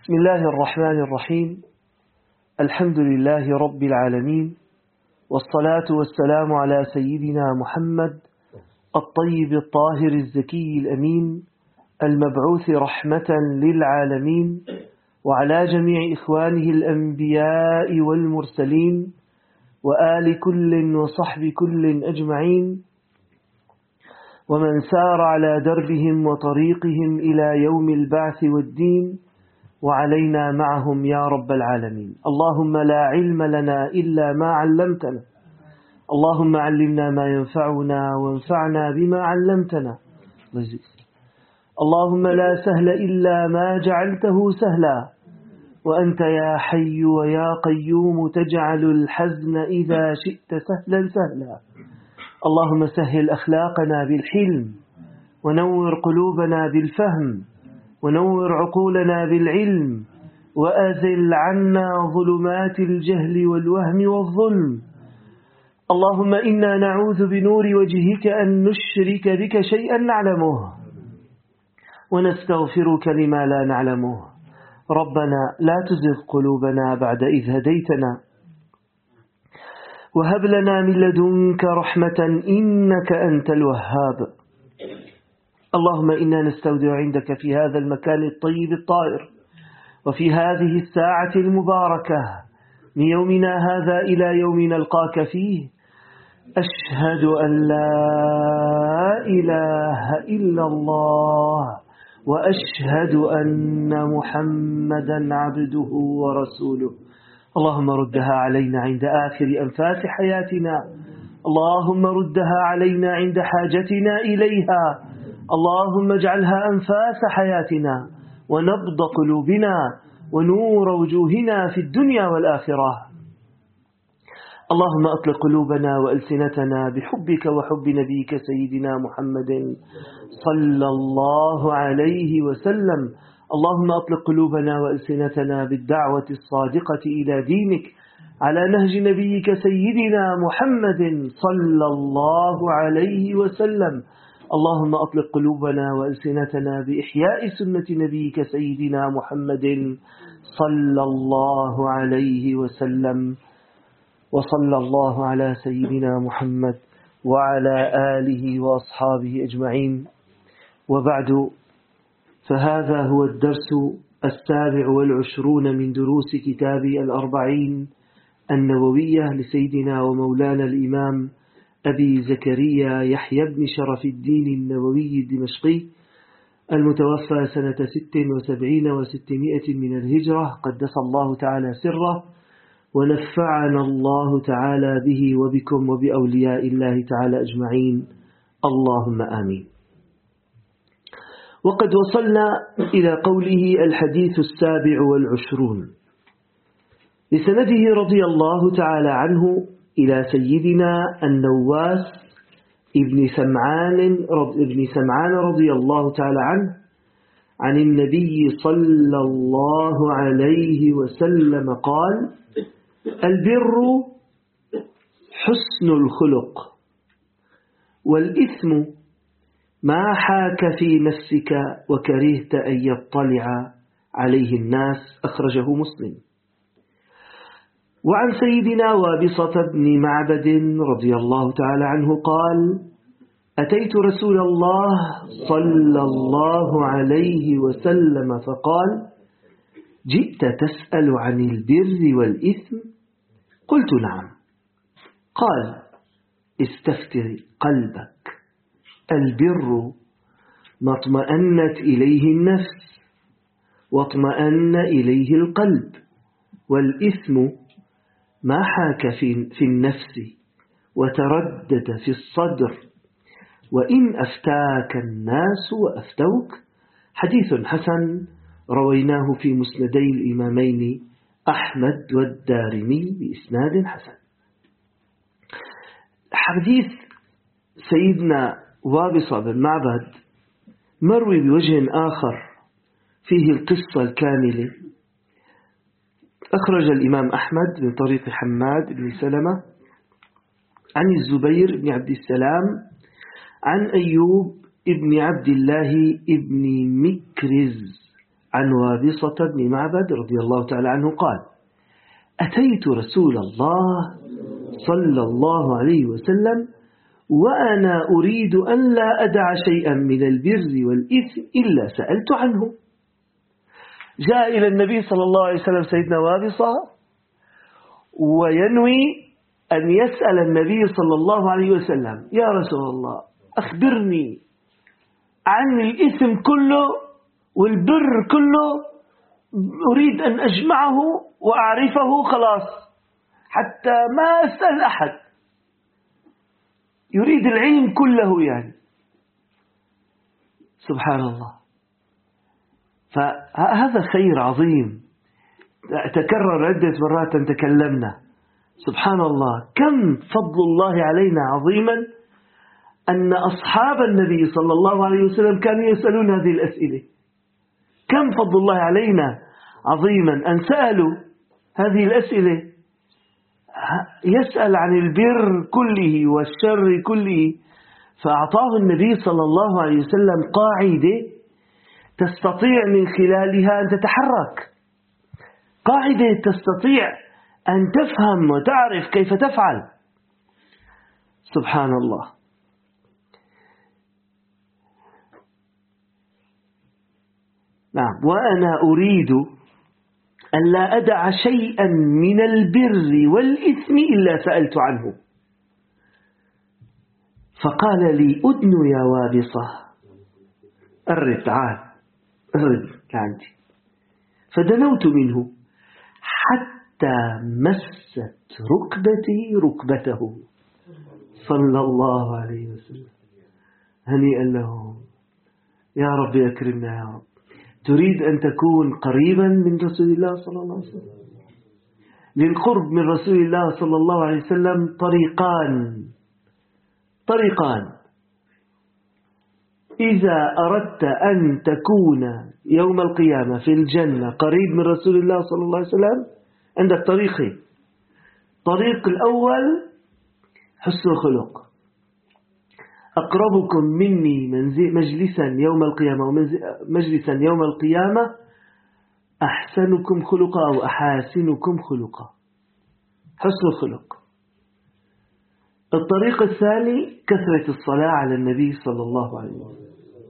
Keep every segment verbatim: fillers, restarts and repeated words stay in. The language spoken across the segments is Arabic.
بسم الله الرحمن الرحيم. الحمد لله رب العالمين، والصلاة والسلام على سيدنا محمد الطيب الطاهر الزكي الأمين المبعوث رحمة للعالمين، وعلى جميع إخوانه الأنبياء والمرسلين، وآل كل وصحب كل أجمعين، ومن سار على دربهم وطريقهم إلى يوم البعث والدين، وعلينا معهم يا رب العالمين. اللهم لا علم لنا إلا ما علمتنا، اللهم علمنا ما ينفعنا وانفعنا بما علمتنا. اللهم لا سهل إلا ما جعلته سهلا، وأنت يا حي ويا قيوم تجعل الحزن إذا شئت سهلا سهلا. اللهم سهل أخلاقنا بالحلم، ونور قلوبنا بالفهم، ونور عقولنا بالعلم، وأزل عنا ظلمات الجهل والوهم والظلم. اللهم إنا نعوذ بنور وجهك أن نشرك بك شيئا نعلمه، ونستغفرك لما لا نعلمه. ربنا لا تزغ قلوبنا بعد إذ هديتنا، وهب لنا من لدنك رحمة إنك أنت الوهاب. اللهم إنا نستودع عندك في هذا المكان الطيب الطاهر، وفي هذه الساعة المباركة من يومنا هذا إلى يوم نلقاك فيه، أشهد أن لا إله إلا الله، وأشهد أن محمدا عبده ورسوله. اللهم ردها علينا عند آخر أنفاس حياتنا، اللهم ردها علينا عند حاجتنا إليها، اللهم اجعلها أنفاس حياتنا ونبض قلوبنا ونور وجوهنا في الدنيا والآخرة. اللهم أطلق قلوبنا وألسنتنا بحبك وحب نبيك سيدنا محمد صلى الله عليه وسلم. اللهم أطلق قلوبنا وألسنتنا بالدعوة الصادقة إلى دينك على نهج نبيك سيدنا محمد صلى الله عليه وسلم. اللهم أطلق قلوبنا وألسنتنا بإحياء سنة نبيك سيدنا محمد صلى الله عليه وسلم. وصلى الله على سيدنا محمد وعلى آله وأصحابه أجمعين. وبعد، فهذا هو الدرس السابع والعشرون من دروس كتاب الأربعين النووية لسيدنا ومولانا الإمام أبي زكريا يحيى بن شرف الدين النووي الدمشقي، المتوفى سنة ست وسبعين وستمائة من الهجرة، قدس الله تعالى سره، ونفعنا الله تعالى به وبكم وبأولياء الله تعالى أجمعين، اللهم آمين. وقد وصلنا إلى قوله الحديث السابع والعشرون لسنده رضي الله تعالى عنه إلى سيدنا النواس ابن سمعان ابن سمعان رضي الله تعالى عنه عن النبي صلى الله عليه وسلم قال: البر حسن الخلق، والإثم ما حاك في نفسك وكرهت أن يطلع عليه الناس. أخرجه مسلم. وعن سيدنا وابصة بن معبد رضي الله تعالى عنه قال: أتيت رسول الله صلى الله عليه وسلم فقال: جئت تسأل عن البر والإثم؟ قلت: نعم. قال: استفتر قلبك، البر ما اطمأنت إليه النفس واطمأن إليه القلب، والإثم ما حاك في النفس وتردد في الصدر، وإن أفتاك الناس وأفتوك. حديث حسن رويناه في مسندي الإمامين أحمد والدارمي بإسناد حسن. حديث سيدنا وابصة بن معبد مروي بوجه آخر فيه القصة الكاملة. أخرج الإمام أحمد من طريق حماد بن سلمة عن الزبير بن عبد السلام عن أيوب ابن عبد الله ابن مكرز عن وابصة بن معبد رضي الله تعالى عنه قال: أتيت رسول الله صلى الله عليه وسلم وأنا أريد أن لا أدع شيئا من البر والإثم إلا سألت عنه. جاء إلى النبي صلى الله عليه وسلم سيدنا وابصة وينوي أن يسأل النبي صلى الله عليه وسلم: يا رسول الله أخبرني عن الإثم كله والبر كله، أريد أن أجمعه وأعرفه خلاص حتى ما أسأل أحد، يريد العلم كله يعني. سبحان الله. فهذا خير عظيم تكرر عدة مرات تكلمنا. سبحان الله، كم فضل الله علينا عظيما أن أصحاب النبي صلى الله عليه وسلم كانوا يسألون هذه الأسئلة. كم فضل الله علينا عظيما أن سألوا هذه الأسئلة. يسأل عن البر كله والشر كله، فأعطاه النبي صلى الله عليه وسلم قاعدة تستطيع من خلالها أن تتحرك، قاعدة تستطيع أن تفهم وتعرف كيف تفعل. سبحان الله. نعم. وأنا أريد أن لا أدع شيئا من البر والإثم إلا سألت عنه. فقال لي: أدن يا وابصة، قرب تعال، قرب لعندي. فدنوت منه حتى مست ركبتي ركبته صلى الله عليه وسلم. هنيئا له. يا رب أكرمنا يا رب. تريد أن تكون قريبا من رسول الله صلى الله عليه وسلم؟ للقرب من رسول الله صلى الله عليه وسلم طريقان طريقان إذا أردت أن تكون يوم القيامة في الجنة قريب من رسول الله صلى الله عليه وسلم، عندك طريقين. طريق الأول حسن الخلق. أقربكم مني مجلسا يوم القيامة ومجلسا يوم القيامة أحسنكم خلقا أو أحاسنكم خلقا. حسن الخلق. الطريق الثاني كثرة الصلاة على النبي صلى الله عليه وسلم.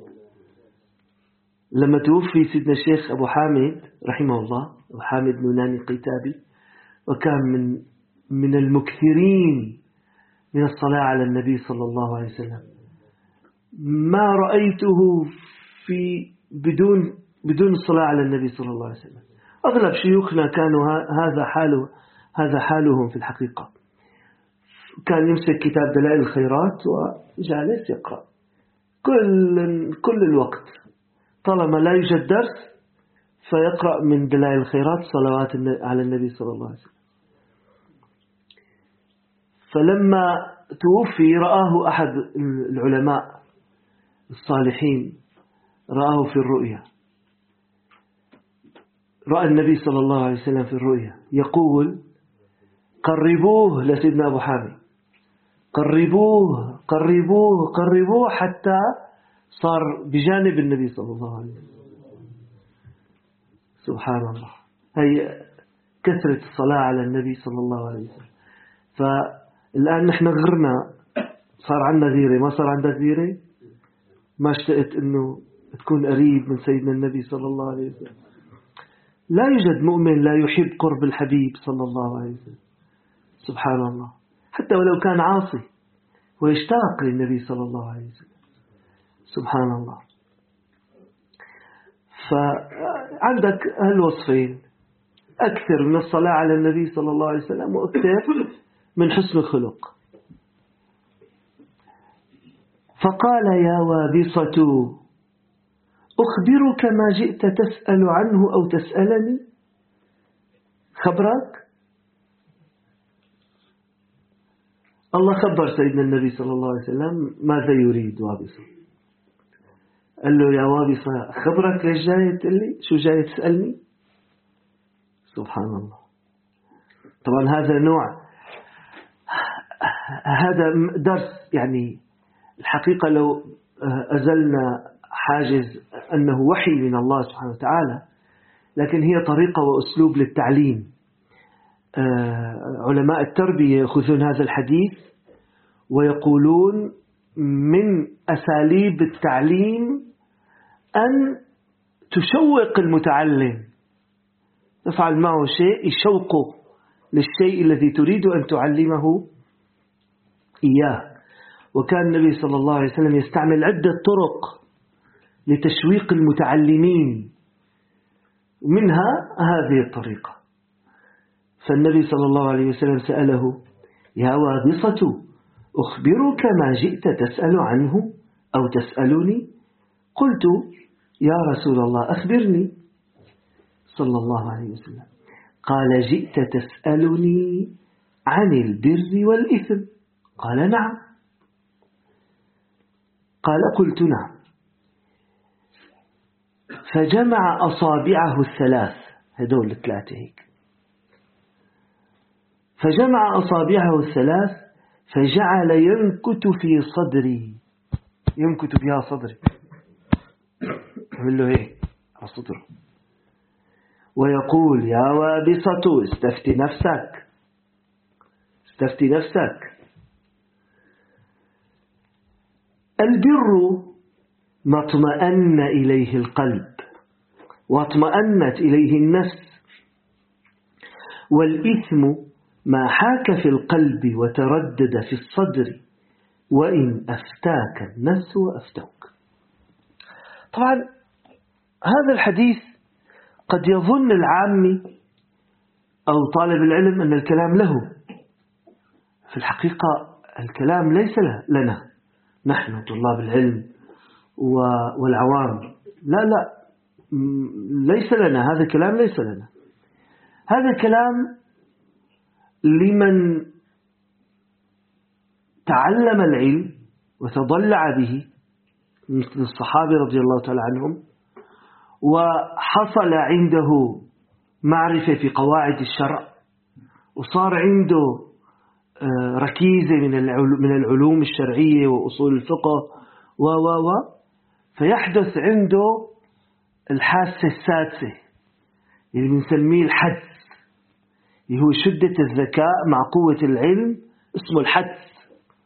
لما توفي سيدنا الشيخ أبو حامد رحمه الله، أبو حامد نوناني قيتابي، وكان من من المكثرين من الصلاة على النبي صلى الله عليه وسلم، ما رأيته في بدون بدون الصلاة على النبي صلى الله عليه وسلم. أغلب شيوخنا كانوا هذا حاله هذا حالهم في الحقيقة. كان يمسك كتاب دلائل الخيرات وجالس يقرأ كل كل الوقت، طالما لا يوجد درس فيقرأ من دلائل الخيرات صلوات على النبي صلى الله عليه وسلم. فلما توفي رآه أحد العلماء الصالحين، رآه في الرؤيا، رأى النبي صلى الله عليه وسلم في الرؤيا يقول: قربوه لسيدنا أبو حامد، قربوه قربوه قربوه، حتى صار بجانب النبي صلى الله عليه وسلم. سبحان الله. هي كثرة الصلاة على النبي صلى الله عليه وسلم. فالآن نحن غرنا، صار عندنا غيرة، ما صار عندك غيرة؟ ما اشتقت أنه تكون قريب من سيدنا النبي صلى الله عليه وسلم؟ لا يوجد مؤمن لا يحب قرب الحبيب صلى الله عليه وسلم. سبحان الله. حتى ولو كان عاصي ويشتاق للنبي صلى الله عليه وسلم. سبحان الله. فعندك هالوصفين: أكثر من الصلاة على النبي صلى الله عليه وسلم، وأكثر من حسن الخلق. فقال: يا وابصة، أخبرك ما جئت تسأل عنه أو تسألني؟ خبرك؟ الله خبر سيدنا النبي صلى الله عليه وسلم ماذا يريد وابصة. قال له: يا وابصة، خبرك ليش جاي تقول لي؟ شو جاي تسألني؟ سبحان الله. طبعا هذا نوع، هذا درس يعني. الحقيقة لو أزلنا حاجز أنه وحي من الله سبحانه وتعالى، لكن هي طريقة وأسلوب للتعليم. علماء التربية يأخذون هذا الحديث ويقولون من أساليب التعليم أن تشوق المتعلم، تفعل معه شيء يشوقه للشيء الذي تريد أن تعلمه إياه. وكان النبي صلى الله عليه وسلم يستعمل عدة طرق لتشويق المتعلمين، ومنها هذه الطريقة. فالنبي صلى الله عليه وسلم سأله: يا وابصة أخبرك ما جئت تسأل عنه أو تسألني؟ قلت: يا رسول الله أخبرني. صلى الله عليه وسلم قال: جئت تسألني عن البر والإثم؟ قال: نعم. قال: قلت: نعم. فجمع أصابعه الثلاث، هدول الثلاثة هيك، فجمع أصابعه الثلاث فجعل ينكت في صدري، ينكت بها صدري، عمل له هيك على صدره، ويقول: يا وابصة استفتي نفسك، استفتي نفسك. البر ما اطمأن إليه القلب واطمأنت إليه النفس، والإثم ما حاك في القلب وتردد في الصدر، وإن أفتاك النفس وأفتوك. طبعا هذا الحديث قد يظن العامي أو طالب العلم أن الكلام له، في الحقيقة الكلام ليس لنا نحن طلاب العلم والعوام، لا لا ليس لنا هذا الكلام، ليس لنا هذا الكلام لمن تعلم العلم وتضلع به، مثل الصحابة رضي الله تعالى عنهم، وحصل عنده معرفة في قواعد الشرع، وصار عنده ركيزة من العلوم الشرعية وأصول الفقه و و و فيحدث عنده الحاسة السادسة اللي بنسميه الحدس، اللي هو شدة الذكاء مع قوة العلم، اسمه الحدس.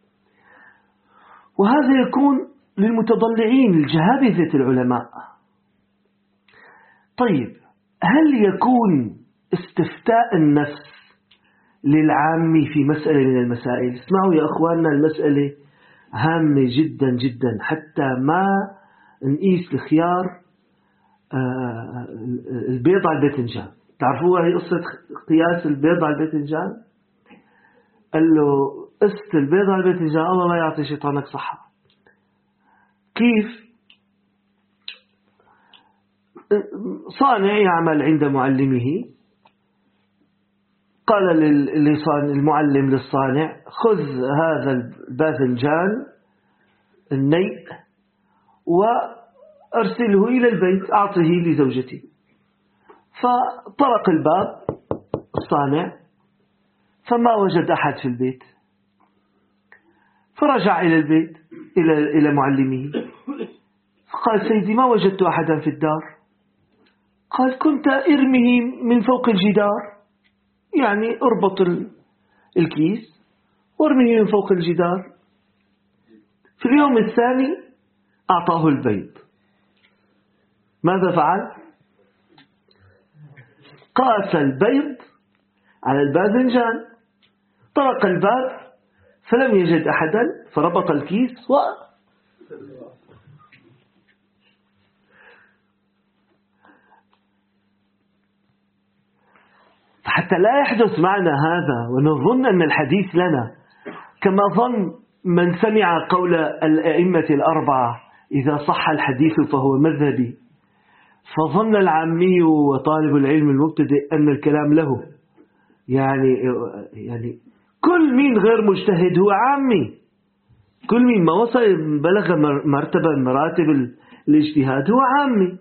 وهذا يكون للمتضلعين الجهابذة العلماء. طيب، هل يكون استفتاء النفس للعامي في مسألة من المسائل؟ اسمعوا يا أخواننا، المسألة هامة جدا جدا، حتى ما نقيس الخيار البيض على الباذنجان. تعرفوها هي قصة قياس البيض على الباذنجان؟ قال له: قست البيض على الباذنجان، الله لا يعطي شيطانك صحة. كيف؟ صانع يعمل عند معلمه، قال المعلم للصانع: خذ هذا الباذنجان النيء وأرسله إلى البيت، أعطه لزوجتي. فطرق الباب الصانع فما وجد أحد في البيت، فرجع إلى البيت إلى إلى معلمه، فقال: سيدي ما وجدت أحدا في الدار. قال: كنت ارمه من فوق الجدار، يعني اربط الكيس وارمه من فوق الجدار. في اليوم الثاني أعطاه البيض. ماذا فعل؟ قاس البيض على الباذنجان، طرق الباب فلم يجد أحدا، فربط الكيس و حتى لا يحدث معنا هذا ونظن أن الحديث لنا، كما ظن من سمع قول الأئمة الأربعة: إذا صح الحديث فهو مذهبي، فظن العامي وطالب العلم المبتدئ أن الكلام له، يعني يعني كل مين غير مجتهد هو عامي، كل مين ما وصل بلغ مرتبة مراتب الاجتهاد هو عامي.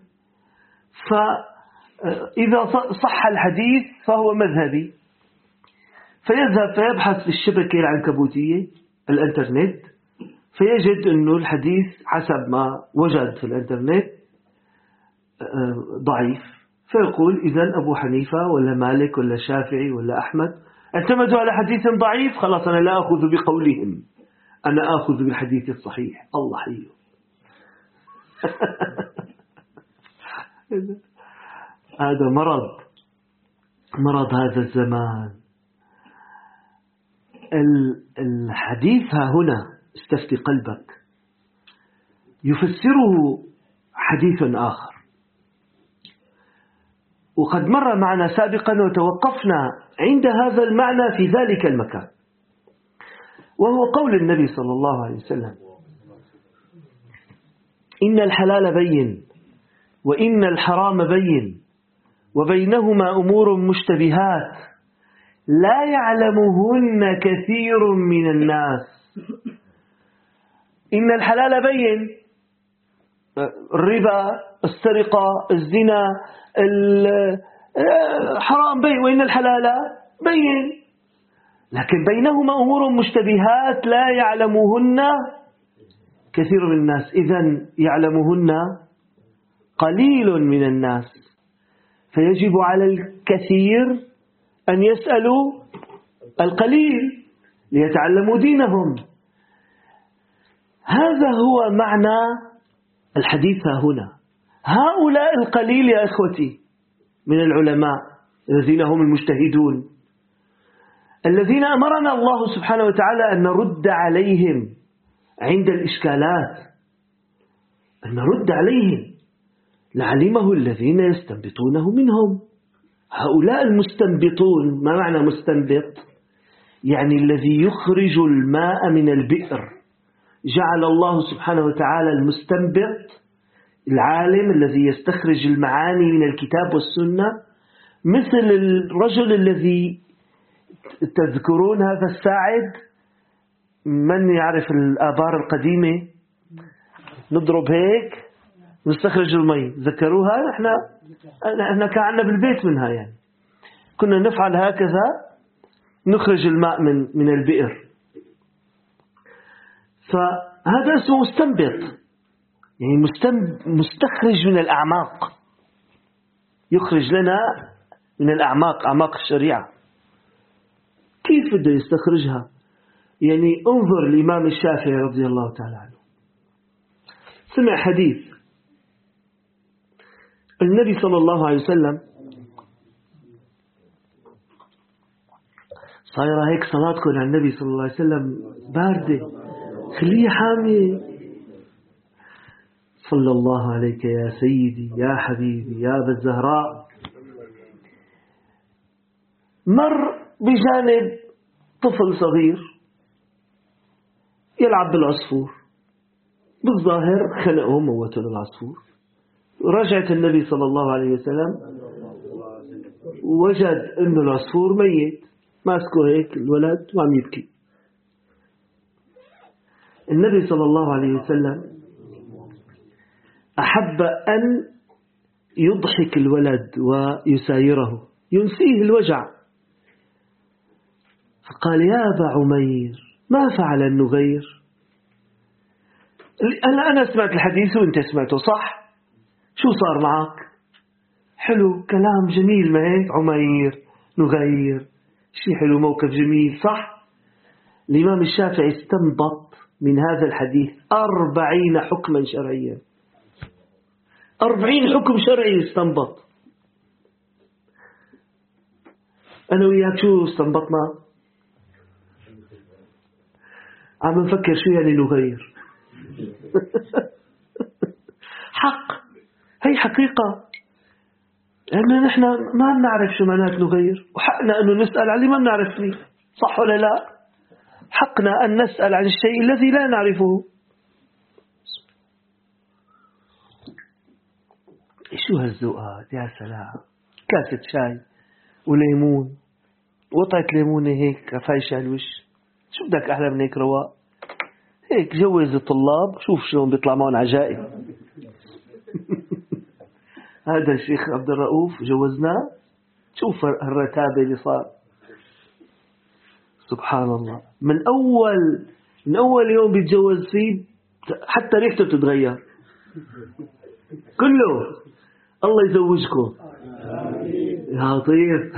فإذا صح الحديث فهو مذهبي، فيذهب فيبحث في الشبكة العنكبوتية الانترنت فيجد أنه الحديث حسب ما وجد في الإنترنت ضعيف، فيقول إذن أبو حنيفة ولا مالك ولا شافعي ولا أحمد اعتمدوا على حديث ضعيف، خلاص أنا لا أخذ بقولهم، أنا أخذ بالحديث الصحيح. الله حيه. هذا مرض مرض هذا الزمان. الحديث ها هنا استفتي قلبك يفسره حديث آخر، وقد مر معنا سابقا وتوقفنا عند هذا المعنى في ذلك المكان، وهو قول النبي صلى الله عليه وسلم: إن الحلال بين وإن الحرام بين وبينهما أمور مشتبهات لا يعلمهن كثير من الناس. إن الحلال بين، الربا، السرقة، الزنا، الحرام بين، وإن الحلال بين، لكن بينهما أمور مشتبهات لا يعلمهن كثير من الناس. إذن يعلمهن قليل من الناس، فيجب على الكثير أن يسألوا القليل ليتعلموا دينهم. هذا هو معنى الحديث هنا. هؤلاء القليل يا إخوتي من العلماء الذين هم المجتهدون، الذين أمرنا الله سبحانه وتعالى أن نرد عليهم عند الإشكالات، أن نرد عليهم لعلمه الذين يستنبطونه منهم. هؤلاء المستنبطون، ما معنى مستنبط؟ يعني الذي يخرج الماء من البئر. جعل الله سبحانه وتعالى المستنبط العالم الذي يستخرج المعاني من الكتاب والسنة مثل الرجل الذي تذكرون هذا الساعد، من يعرف الآبار القديمة نضرب هيك نستخرج المي، ذكروها؟ احنا احنا كان عندنا بالبيت منها، يعني كنا نفعل هكذا، نخرج الماء من من البئر. فهذا اسمه مستنبط، يعني مستخرج من الأعماق، يخرج لنا من الأعماق، أعماق الشريعة. كيف بده يستخرجها؟ يعني انظر الإمام الشافعي رضي الله تعالى عنه، سمع حديث النبي صلى الله عليه وسلم، صايرة هيك صلاتكم على النبي صلى الله عليه وسلم باردة، خليها حامية. صلى الله عليك يا سيدي يا حبيبي يا أبا الزهراء. مر بجانب طفل صغير يلعب بالعصفور، بالظاهر خلقه موته للعصفور. رجعت النبي صلى الله عليه وسلم ووجد أن العصفور ميت، ماسكه هيك الولد وعم يبكي. النبي صلى الله عليه وسلم أحب أن يضحك الولد ويسايره، ينسيه الوجع، فقال: يا أبا عمير ما فعل النغير؟ أنا أنا سمعت الحديث وأنت سمعته صح؟ شو صار معك؟ حلو، كلام جميل، ما هيك؟ عمير، نغير، شيء حلو، موقف جميل، صح؟ الإمام الشافعي استنبط من هذا الحديث أربعين حكما شرعيا، أربعين حكم شرعي استنبط. أنا وياك شو استنبطنا؟ عم نفكر شو يعني نغير. حق، هي حقيقة، لأن نحن ما بنعرف شو معنات نغير، وحقنا أنه نسأل عن اللي ما بنعرف فيه، صح ولا لا؟ حقنا أن نسأل عن الشيء الذي لا نعرفه. شو هالذوقات يا سلام، كاسة شاي وليمون، وطعة ليمونة هيك فايشة على الوش، شو بدك أحلى من هيك رواق؟ هيك جوز الطلاب، شوف شلون بيطلع معهم عجائب. هذا الشيخ عبد الرؤوف جوزناه، شوف الرتابة اللي صار، سبحان الله. من أول من أول يوم بيتجوز فيه حتى ريحته بتتغير كله. الله يزوجكم يا لطيف.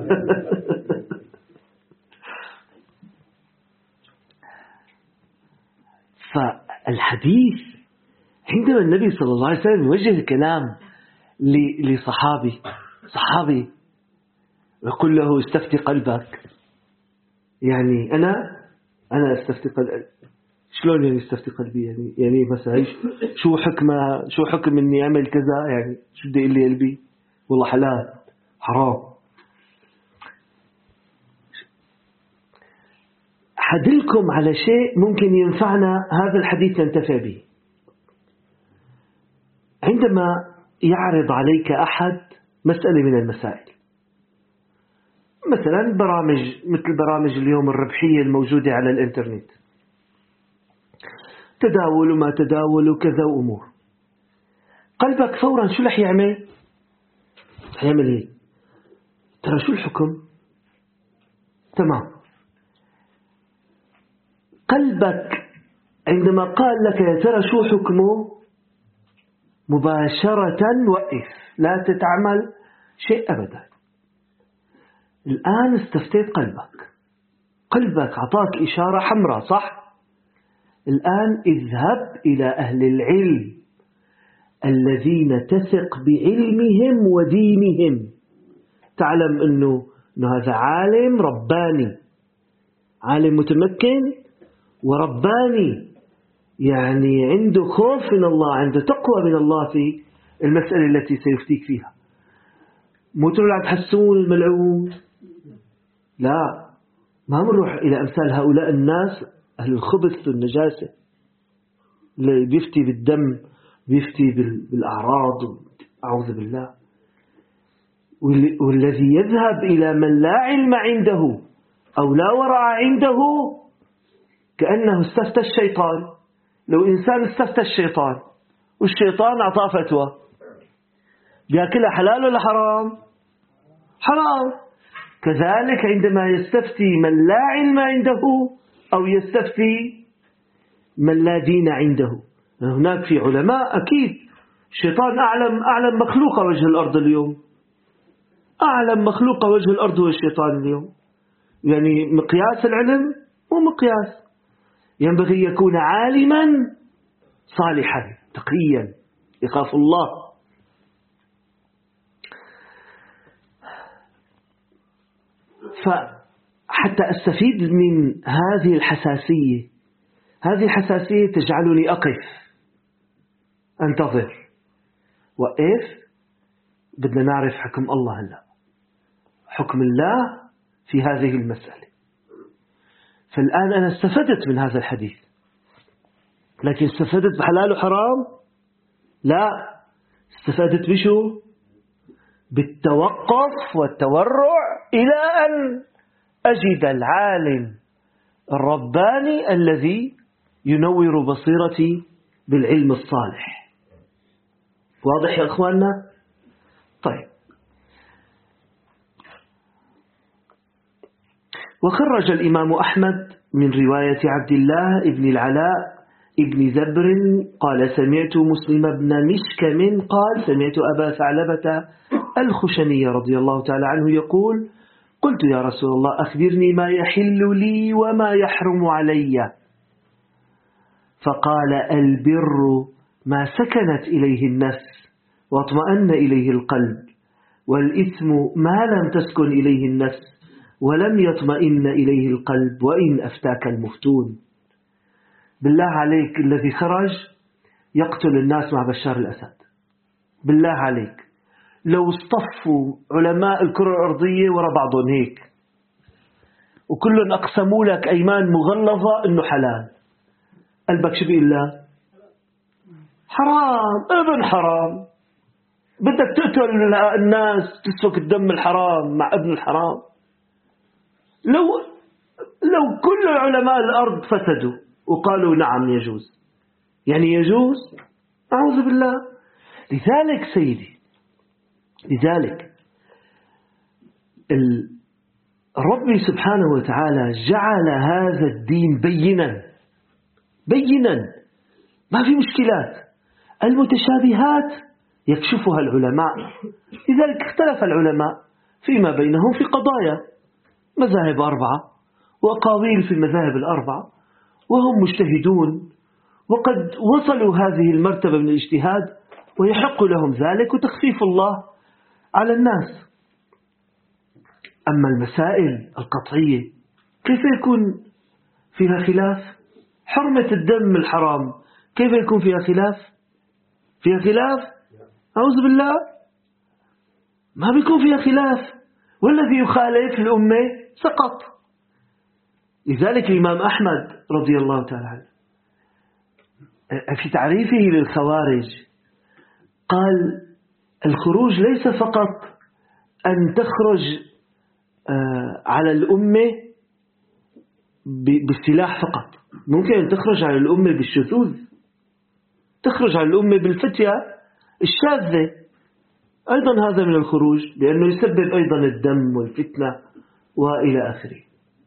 فالحديث عندما النبي صلى الله عليه وسلم يوجه الكلام لصحابي صحابي يقول له استفتي قلبك، يعني أنا أنا استفتي قلبي. شلون يعني استفتي قلبي؟ يعني يعني مثلا شو حكمه، شو حكم إني أعمل كذا؟ يعني شو بدي يقول لي قلبي؟ والله حلال حرام. حدلكم على شيء ممكن ينفعنا هذا الحديث ننتفع به. عندما يعرض عليك أحد مسألة من المسائل، مثلا برامج مثل برامج اليوم الربحية الموجودة على الإنترنت، تداول وما تداول وكذا وأمور، قلبك فورا شو رح يعمل؟ رح يعمل هيك، ترى شو الحكم؟ تمام. قلبك عندما قال لك يا ترى شو حكمه، مباشرة وقف، لا تتعمل شيء أبدا. الآن استفتيت قلبك، قلبك عطاك إشارة حمراء، صح؟ الآن اذهب إلى أهل العلم الذين تثق بعلمهم ودينهم، تعلم أنه, أنه هذا عالم رباني، عالم متمكن ورباني، يعني عنده خوف من الله، عنده تقوى من الله في المسألة التي سيفتيك فيها. مو تقول عم تحسون الملعون، لا، ما بنروح إلى أمثال هؤلاء الناس أهل الخبث والنجاسة اللي بيفتي بالدم بيفتي بالأعراض، أعوذ بالله. والذي يذهب إلى من لا علم عنده أو لا ورع عنده كأنه استفتى الشيطان. لو إنسان استفتى الشيطان والشيطان أعطاه فتوى، بيأكلها حلال ولا حرام؟ حرام. كذلك عندما يستفتي من لا علم عنده أو يستفتي من لا دين عنده، هناك في علماء أكيد. الشيطان أعلم أعلم مخلوق وجه الأرض اليوم، أعلم مخلوق وجه الأرض هو الشيطان اليوم. يعني مقياس العلم مو مقياس، ينبغي يكون عالما صالحا تقيا يخاف الله. فحتى أستفيد من هذه الحساسية، هذه الحساسية تجعلني أقف أنتظر، وقف، بدنا نعرف حكم الله هلا، حكم الله في هذه المسألة. فالآن أنا استفدت من هذا الحديث، لكن استفدت بحلال وحرام؟ لا، استفدت بشو؟ بالتوقف والتورع إلى أن أجد العالم الرباني الذي ينور بصيرتي بالعلم الصالح. واضح يا أخواننا؟ طيب. وخرج الإمام أحمد من رواية عبد الله ابن العلاء ابن زبر قال سمعت مسلم بن مشكم قال سمعت أبا ثعلبة الخشني رضي الله تعالى عنه يقول قلت يا رسول الله أخبرني ما يحل لي وما يحرم علي، فقال البر ما سكنت إليه النفس واطمأن إليه القلب، والإثم ما لم تسكن إليه النفس ولم يطمئن إليه القلب وإن أفتاك المفتون. بالله عليك الذي خرج يقتل الناس مع بشار الأسد، بالله عليك لو اصطفوا علماء الكرة الأرضية وراء بعضهم هيك وكلهم أقسموا لك أيمان مغلظة إنه حلال، قلبك شو بيقول له؟ حرام، ابن حرام، بدك تقتل الناس تسفك الدم الحرام مع ابن الحرام. لو لو كل علماء الأرض فسدوا وقالوا نعم يجوز، يعني يجوز؟ أعوذ بالله. لذلك سيدي، لذلك الرب سبحانه وتعالى جعل هذا الدين بينا بينا، ما في مشكلات. المتشابهات يكشفها العلماء، لذلك اختلف العلماء فيما بينهم في قضايا، مذاهب أربعة وأقاويل في المذاهب الأربعة، وهم مجتهدون وقد وصلوا هذه المرتبة من الاجتهاد، ويحق لهم ذلك وتخفيف الله على الناس. أما المسائل القطعية كيف يكون فيها خلاف؟ حرمة الدم الحرام كيف يكون فيها خلاف؟ فيها خلاف؟ أعوذ بالله، ما بيكون فيها خلاف، والذي يخالف الأمة سقط. لذلك الإمام أحمد رضي الله تعالى عنه في تعريفه للخوارج قال: الخروج ليس فقط أن تخرج على الأمة بالسلاح فقط، ممكن أن تخرج على الأمة بالشذوذ، تخرج على الأمة بالفتية الشاذة، أيضا هذا من الخروج، لأنه يسبب أيضا الدم والفتنة وإلى آخره.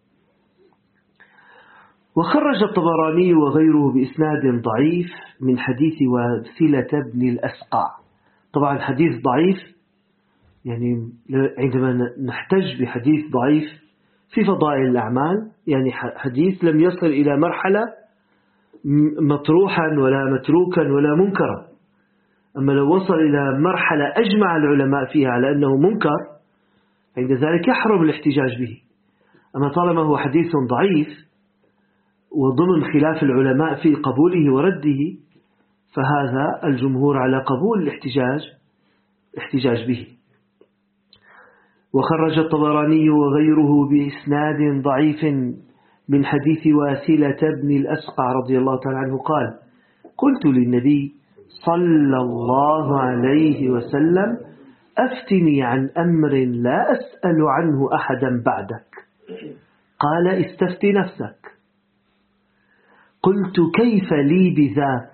وخرج الطبراني وغيره بإسناد ضعيف من حديث واسلة بن الأسقع. طبعا حديث ضعيف، يعني عندما نحتج بحديث ضعيف في فضائل الأعمال، يعني حديث لم يصل إلى مرحلة مطروحا ولا متروكا ولا منكرا. أما لو وصل إلى مرحلة أجمع العلماء فيها على أنه منكر، عند ذلك يحرم الاحتجاج به. أما طالما هو حديث ضعيف وضمن خلاف العلماء في قبوله ورده، فهذا الجمهور على قبول الاحتجاج احتجاج به. وخرج الطبراني وغيره بإسناد ضعيف من حديث واسلة بن الأسقع رضي الله تعالى عنه قال: قلت للنبي صلى الله عليه وسلم: أفتني عن أمر لا أسأل عنه أحدا بعدك. قال: استفت نفسك. قلت: كيف لي بذاك؟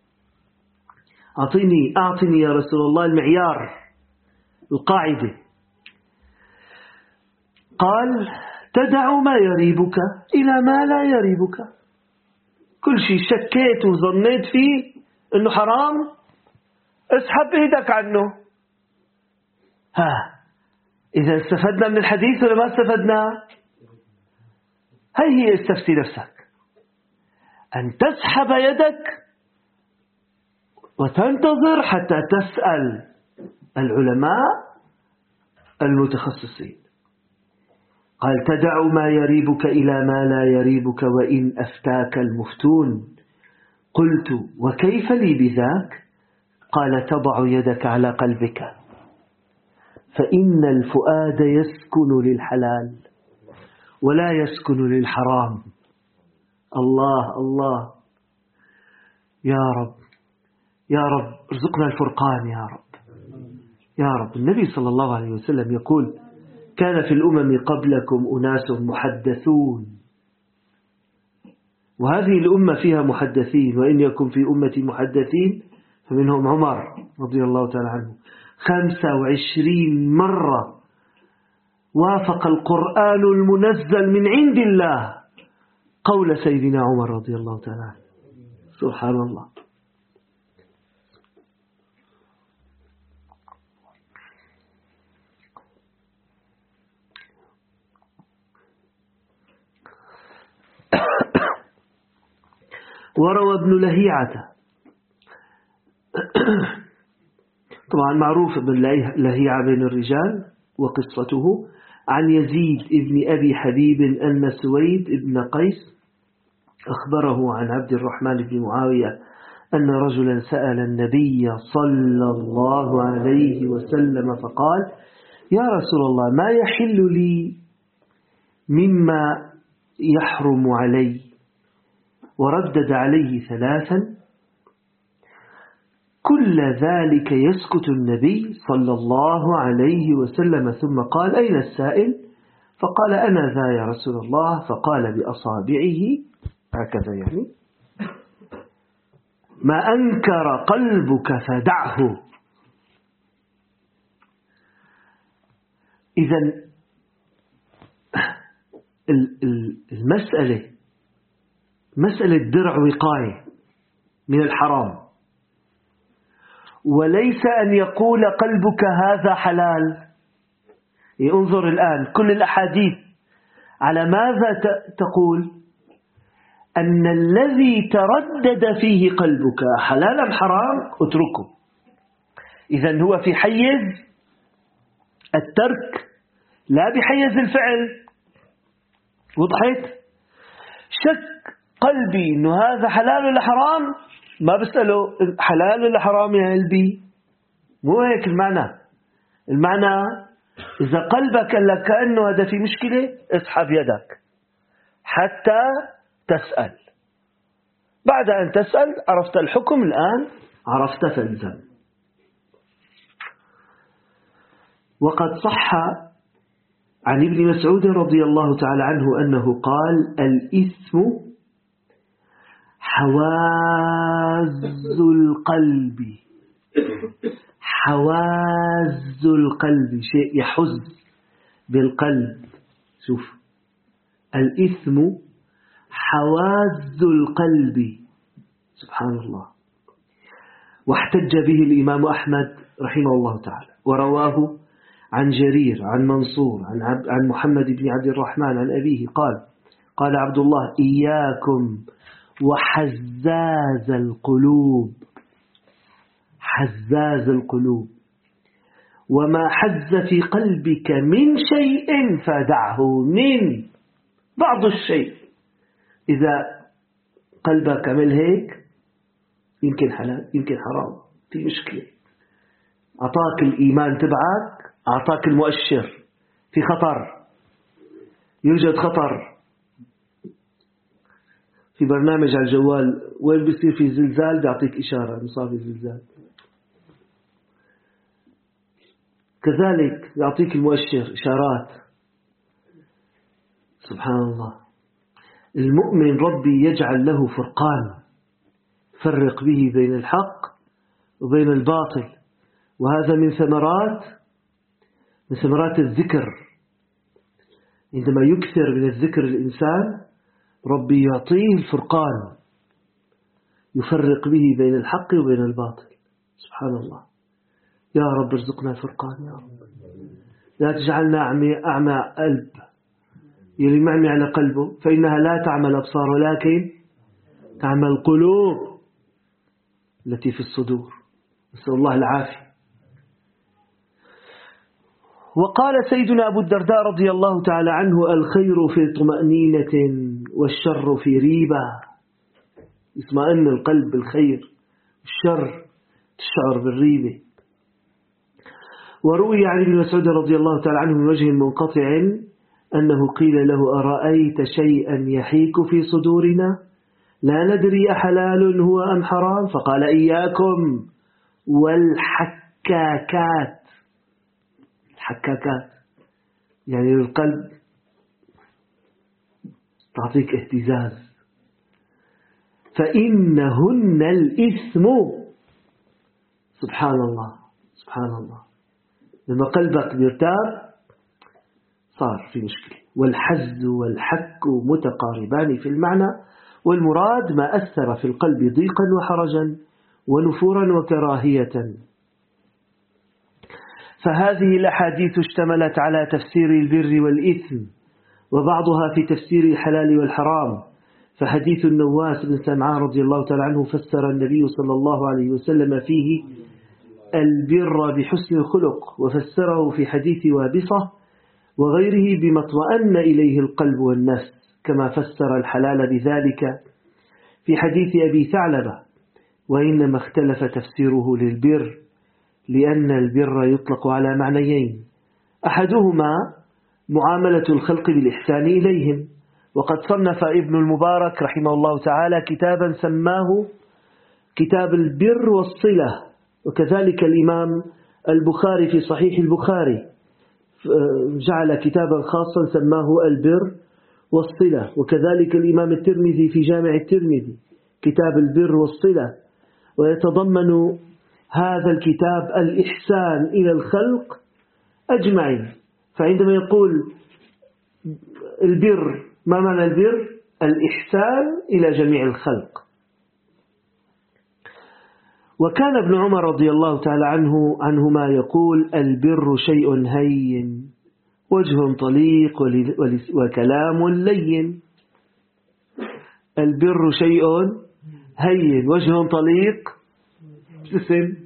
أعطني أعطني يا رسول الله المعيار، القاعدة. قال: تدع ما يريبك إلى ما لا يريبك. كل شيء شكيت وظنيت فيه إنه حرام، اسحب إيدك عنه. ها، إذا استفدنا من الحديث ولا ما استفدنا؟ هي هي استفتي نفسك، أن تسحب يدك وتنتظر حتى تسأل العلماء المتخصصين. قال: تدع ما يريبك إلى ما لا يريبك وإن أفتاك المفتون. قلت: وكيف لي بذاك؟ قال: تضع يدك على قلبك، فإن الفؤاد يسكن للحلال ولا يسكن للحرام. الله الله، يا رب يا رب ارزقنا الفرقان يا رب يا رب. النبي صلى الله عليه وسلم يقول: كان في الأمم قبلكم أناس محدثون، وهذه الأمة فيها محدثين، وإن يكن في أمة محدثين فمنهم عمر رضي الله تعالى عنه. خمسة وعشرين مرة وافق القرآن المنزل من عند الله قول سيدنا عمر رضي الله تعالى عنه. سبحان الله. وروى ابن لهيعة، طبعا معروف ابن لهيعة بين الرجال وقصته، عن يزيد ابن أبي حبيب أن سويد ابن قيس أخبره عن عبد الرحمن بن معاوية أن رجلا سأل النبي صلى الله عليه وسلم فقال: يا رسول الله، ما يحل لي مما يحرم علي؟ وردد عليه ثلاثا. كل ذلك يسكت النبي صلى الله عليه وسلم، ثم قال: أين السائل؟ فقال: أنا ذا يا رسول الله. فقال بأصابعه هكذا، يعني: ما أنكر قلبك فدعه. إذن المسألة مسألة درع وقاية من الحرام، وليس أن يقول قلبك هذا حلال. انظر الآن كل الأحاديث على ماذا تقول؟ أن الذي تردد فيه قلبك حلال أم حرام اتركه. إذن هو في حيز الترك لا بحيز الفعل. وضحت؟ شك قلبي إنه هذا حلال ولا حرام، ما بسأله حلال ولا حرام يا قلبي، مو هيك المعنى. المعنى إذا قلبك قال لك كأنه هذا في مشكلة، اسحب يدك حتى تسأل. بعد أن تسأل عرفت الحكم، الآن عرفت فالزم. وقد صح عن ابن مسعود رضي الله تعالى عنه أنه قال: الإثم حواز القلب. حواز القلب شيء يحز بالقلب. شوف، الإثم حواز القلب، سبحان الله. واحتج به الإمام أحمد رحمه الله تعالى، ورواه عن جرير عن منصور عن, عب عن محمد بن عبد الرحمن عن أبيه قال: قال عبد الله: إياكم وحزاز القلوب. حزاز القلوب، وما حز في قلبك من شيء فدعه. من بعض الشيء، إذا قلبك عمل هيك يمكن حلال يمكن حرام، في مشكلة. أعطاك الإيمان تبعك، أعطاك المؤشر في خطر، يوجد خطر. في برنامج على الجوال وين بيصير في زلزال بيعطيك إشارة إنه صار في زلزال، كذلك يعطيك المؤشر إشارات. سبحان الله. المؤمن ربي يجعل له فرقان فرق به بين الحق وبين الباطل، وهذا من ثمرات من ثمرات الذكر. عندما يكثر من الذكر الإنسان ربي يعطيه الفرقان يفرق به بين الحق وبين الباطل. سبحان الله. يا رب ارزقنا الفرقان يا رب. لا تجعلنا أعمى أعمى قلب، يلي معمي على قلبه، فإنها لا تعمى الأبصار ولكن تعمى القلوب التي في الصدور. نسأل الله العافية. وقال سيدنا أبو الدرداء رضي الله تعالى عنه: الخير في طمأنينة والشر في ريبة. يطمئن القلب بالخير، الشر تشعر بالريبة. وروي عن ابن مسعود رضي الله تعالى عنه من وجه منقطع أنه قيل له: أرأيت شيئا يحيك في صدورنا لا ندري أحلال هو أم حرام؟ فقال: إياكم والحكاكات. الحكاكات يعني القلب تعطيك اهتزاز، فإنهن الإثم. سبحان الله سبحان الله. لما قلبك بيرتاب صار في مشكلة. والحز والحك متقاربان في المعنى، والمراد ما أثر في القلب ضيقا وحرجا ونفورا وكراهية. فهذه الأحاديث اشتملت على تفسير البر والإثم، وبعضها في تفسير الحلال والحرام. فحديث النواس بن سمعان رضي الله تعالى عنه فسر النبي صلى الله عليه وسلم فيه البر بحسن الخلق، وفسره في حديث وابصة وغيره بما اطمأن إليه القلب والنفس، كما فسر الحلال بذلك في حديث أبي ثعلبة. وإنما اختلف تفسيره للبر لأن البر يطلق على معنيين: أحدهما معاملة الخلق بالإحسان إليهم. وقد صنف ابن المبارك رحمه الله تعالى كتابا سماه كتاب البر والصلة، وكذلك الإمام البخاري في صحيح البخاري جعل كتابا خاصا سماه البر والصلة، وكذلك الإمام الترمذي في جامع الترمذي كتاب البر والصلة. ويتضمن هذا الكتاب الإحسان إلى الخلق أجمعين. فعندما يقول البر، ما معنى البر؟ الإحسان إلى جميع الخلق. وكان ابن عمر رضي الله تعالى عنه عنهما يقول: البر شيء هين وجه طليق وكلام لين. البر شيء هين وجه طليق ابتسم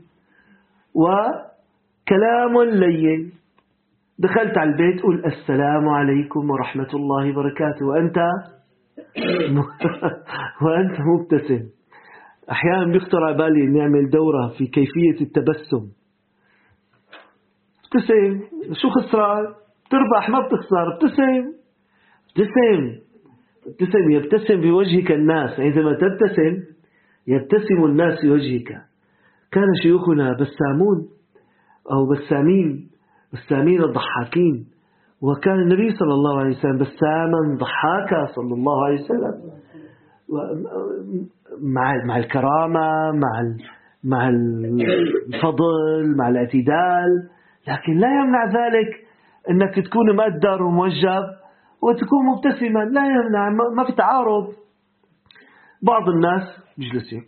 وكلام لين. دخلت على البيت قل السلام عليكم ورحمة الله وبركاته وأنت وأنت مبتسم. أحيانا بيخطر على بالي نعمل دورة في كيفية التبسم. ابتسم، شو خسران؟ تربح ما بتخسر. ابتسم ابتسم ابتسم يبتسم في وجهك الناس. عندما تبتسم يبتسم الناس في وجهك. كان شيوخنا بسامون أو بسامين بسامين الضحاكين، وكان النبي صلى الله عليه وسلم بساما ضحاكا صلى الله عليه وسلم، مع مع الكرامة، مع مع الفضل، مع الاعتدال، لكن لا يمنع ذلك أنك تكون مقدر وموجب وتكون مبتسما. لا يمنع، ما في تعارض. بعض الناس بيجلسوا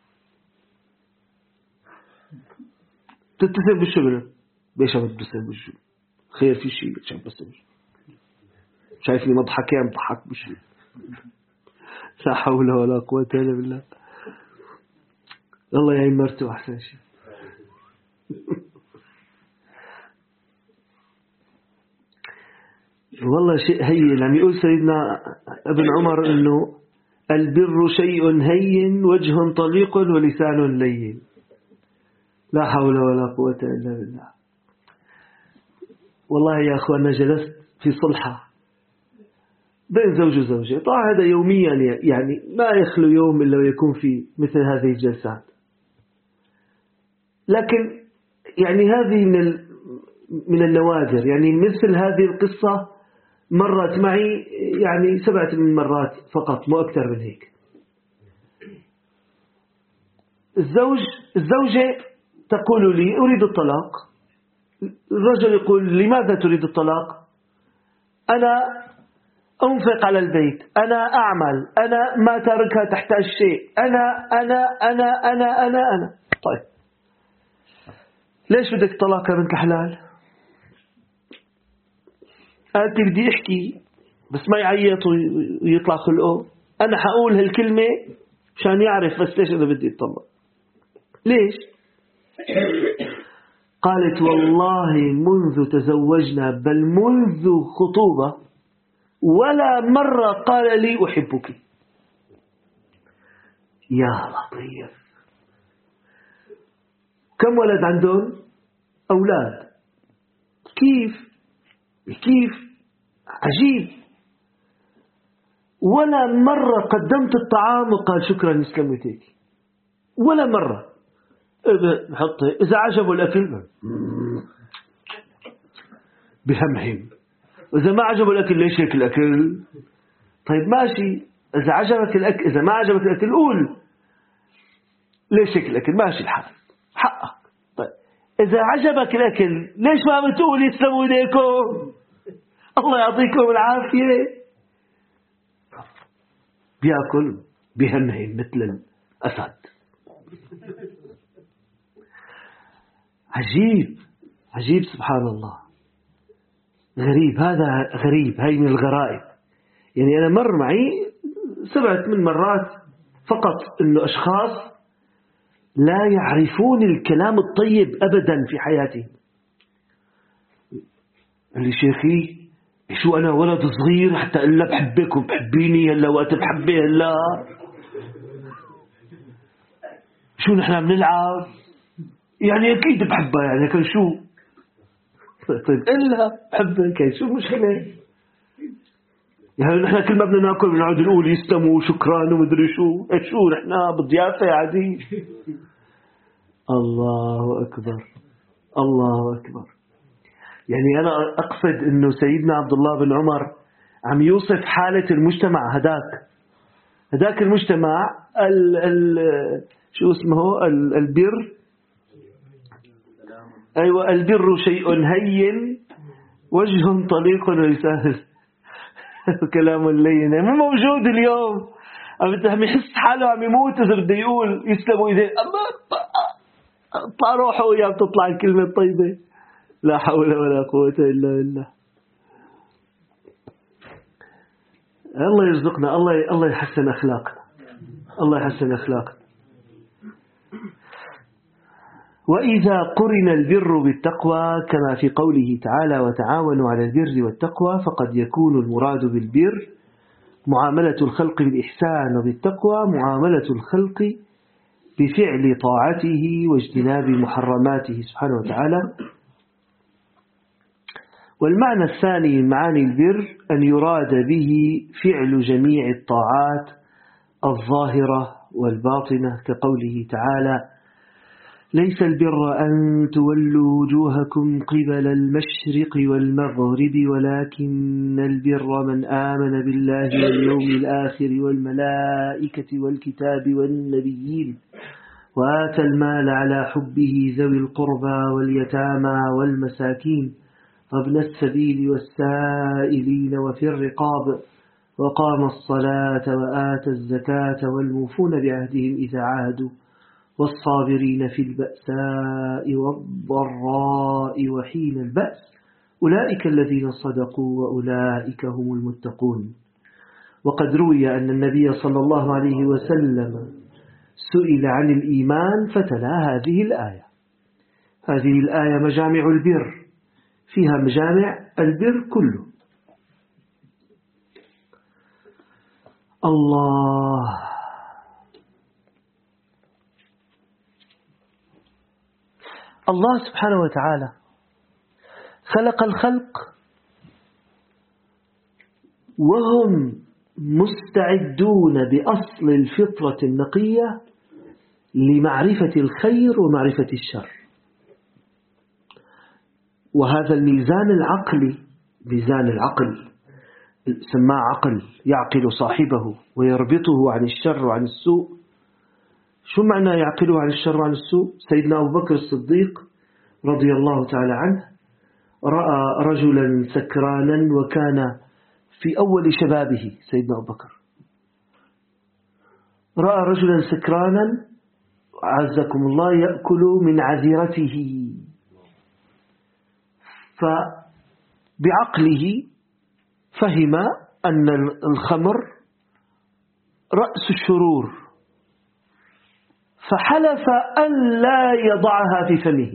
تبتسم بالشغل. ليش عم تبتسم بالشغل؟ خير في شيء؟ ليش عم تبتسم؟ شايفني مضحك؟ يا مضحك بالشيء. لا حول ولا قوة إلا بالله. الله يعين مرته أحسن شيء. والله شيء هين. عم يقول سيدنا ابن عمر إنه البر شيء هين وجه طليق ولسان لين. لا حول ولا قوة إلا بالله. والله يا أخوانا جلست في صلحة بين زوج وزوجة. طبعا هذا يوميا، يعني ما يخلو يوم إلا ويكون في مثل هذه الجلسات. لكن يعني هذه من من النوادر. يعني مثل هذه القصة مرت معي يعني سبعة من مرات فقط، مو أكثر من هيك. الزوج الزوجة تقول لي أريد الطلاق. الرجل يقول لماذا تريد الطلاق؟ أنا أنفق على البيت، أنا أعمل، أنا ما تركها تحتاج شيء، أنا أنا أنا أنا أنا أنا طيب ليش بدك طلاق يا بنت الحلال؟ أنت بدي أحكي بس ما يعيط ويطلع خلقه. أنا حقول هالكلمة مشان يعرف بس ليش أنا بدي أطلق. ليش؟ قالت والله منذ تزوجنا بل منذ خطوبة ولا مرة قال لي أحبك. يا لطيف. كم ولد عندهم؟ أولاد. كيف كيف عجيب. ولا مرة قدمت الطعام وقال شكرا يسلم يديك. ولا مرة. حطه إذا عجبه الأكل بهمهم، إذا ما عجبه الأكل ليش هيك الأكل؟ طيب ماشي، إذا عجبك الأكل، إذا ما عجبك الأكل قول ليش هيك الأكل، ماشي الحال حقك. طيب إذا عجبك الأكل ليش ما بتقول يسلموا إيديكم الله يعطيكم العافية؟ بيأكل بهمهم مثل الأسد. عجيب عجيب سبحان الله. غريب، هذا غريب. هاي من الغرائب. يعني أنا مر معي سبعة من مرات فقط إنه أشخاص لا يعرفون الكلام الطيب أبدا في حياتهم. قال لي شيخي شو أنا ولد صغير حتى إلا بحبك وبحبيني هلا وقت بحبي هلا شو نحن بنلعب يعني أكيد بحبها يعني كان شو. طيب إلا بحبك شو المشكلة؟ يعني نحن كل ما بدنا ناكل بنقعد نقول يسلموا وشكرا ومدري شو شو نحن بالضيافة يا عزيز. الله أكبر الله أكبر. يعني أنا أقصد إنه سيدنا عبد الله بن عمر عم يوصف حالة المجتمع هداك هداك المجتمع ال ال شو اسمه ال البر. أيوة البر شيء هين وجه طليق ولسان كلام لين مو موجود اليوم. عم يحس حاله عم يموت إذا بده يقول يسلموا إيديه، أما اطلع روحه وياه بتطلع الكلمة الطيبة. لا حول ولا قوة إلا بالله. الله يرزقنا، الله الله يحسن أخلاقنا، الله يحسن أخلاقنا. وإذا قرن البر بالتقوى كما في قوله تعالى وتعاونوا على البر والتقوى، فقد يكون المراد بالبر معاملة الخلق بالإحسان، وبالتقوى معاملة الخلق بفعل طاعته واجتناب محرماته سبحانه وتعالى. والمعنى الثاني من معاني البر أن يراد به فعل جميع الطاعات الظاهرة والباطنة، كقوله تعالى ليس البر أن تولوا وجوهكم قبل المشرق والمغرب ولكن البر من آمن بالله واليوم الآخر والملائكة والكتاب والنبيين وآتى المال على حبه ذوي القربى واليتامى والمساكين وابن السبيل والسائلين وفي الرقاب وقام الصلاة وآتى الزكاة والموفون بعهدهم إذا عاهدوا والصابرين في البأساء والضراء وحين البأس أولئك الذين صدقوا وأولئك هم المتقون. وقد روي أن النبي صلى الله عليه وسلم سئل عن الإيمان فتلا هذه الآية. هذه الآية مجامع البر، فيها مجامع البر كله. الله الله سبحانه وتعالى خلق الخلق وهم مستعدون بأصل الفطرة النقية لمعرفة الخير ومعرفة الشر. وهذا الميزان العقلي، ميزان العقل سماه عقل يعقل صاحبه ويربطه عن الشر وعن السوء. شو معنى يعقله عن الشر وعن السوء؟ سيدنا أبو بكر الصديق رضي الله تعالى عنه رأى رجلا سكرانا وكان في أول شبابه. سيدنا أبو بكر رأى رجلا سكرانا عزكم الله يأكل من عذرته، فبعقله فهم أن الخمر رأس الشرور، فحلف أن لا يضعها في فمه.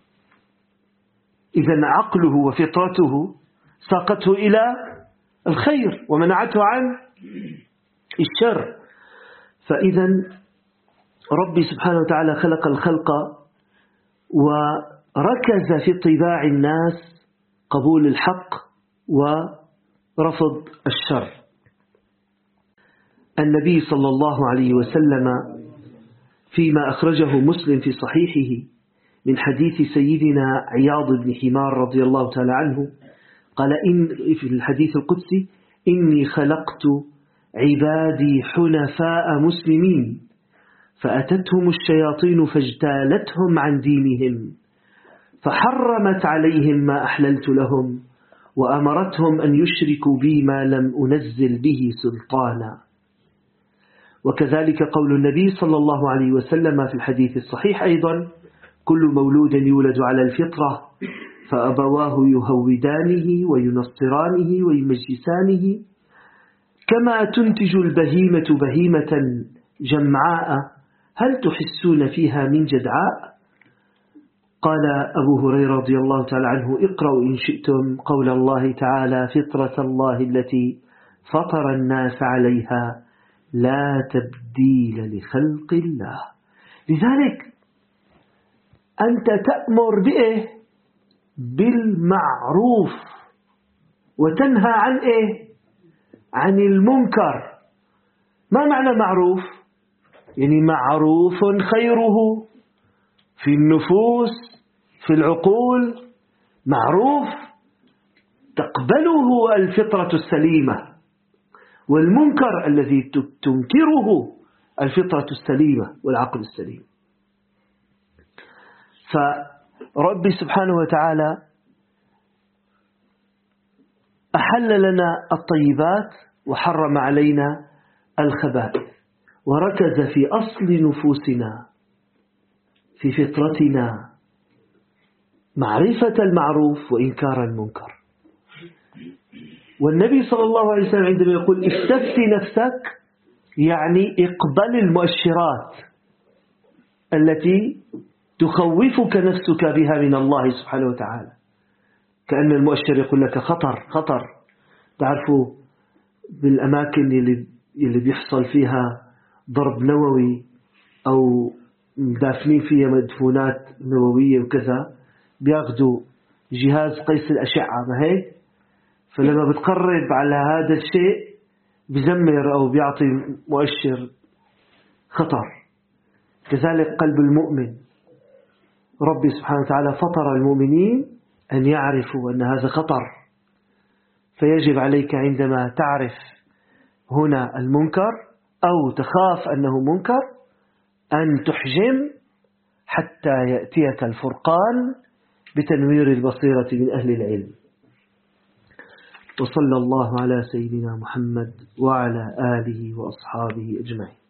إذن عقله وفطرته ساقته إلى الخير ومنعته عن الشر. فإذا ربي سبحانه وتعالى خلق الخلق وركز في طباع الناس قبول الحق ورفض الشر. النبي صلى الله عليه وسلم فيما أخرجه مسلم في صحيحه من حديث سيدنا عياض بن حمار رضي الله تعالى عنه قال إن في الحديث القدسي إني خلقت عبادي حنفاء مسلمين فأتتهم الشياطين فاجتالتهم عن دينهم فحرمت عليهم ما أحللت لهم وأمرتهم أن يشركوا بي ما لم أنزل به سلطانا. وكذلك قول النبي صلى الله عليه وسلم في الحديث الصحيح أيضا كل مولود يولد على الفطرة فأبواه يهودانه وينصرانه ويمجسانه كما تنتج البهيمة بهيمة جمعاء هل تحسون فيها من جدعاء. قال أبو هريرة رضي الله تعالى عنه اقرأوا إن شئتم قول الله تعالى فطرة الله التي فطر الناس عليها لا تبديل لخلق الله. لذلك أنت تأمر بإيه؟ بالمعروف وتنهى عن إيه؟ عن المنكر. ما معنى معروف؟ يعني معروف خيره في النفوس في العقول، معروف تقبله الفطرة السليمة، والمنكر الذي تنكره الفطرة السليمة والعقل السليم. فرب سبحانه وتعالى أحل لنا الطيبات وحرم علينا الخبائث، وركز في أصل نفوسنا في فطرتنا معرفة المعروف وإنكار المنكر. والنبي صلى الله عليه وسلم عندما يقول استفتي نفسك يعني اقبل المؤشرات التي تخوفك نفسك بها من الله سبحانه وتعالى، كأن المؤشر يقول لك خطر خطر. تعرفوا بالأماكن اللي, اللي بيحصل فيها ضرب نووي أو دافنين فيها مدفونات نووية وكذا، بياخدوا جهاز قيس الأشعة ما هيك، فلما بتقرب على هذا الشيء بزمر أو بيعطي مؤشر خطر. كذلك قلب المؤمن، ربي سبحانه وتعالى فطر المؤمنين أن يعرفوا أن هذا خطر، فيجب عليك عندما تعرف هنا المنكر أو تخاف أنه منكر أن تحجم حتى يأتيك الفرقان بتنوير البصيرة من أهل العلم. وصلى الله على سيدنا محمد وعلى آله وأصحابه أجمعين.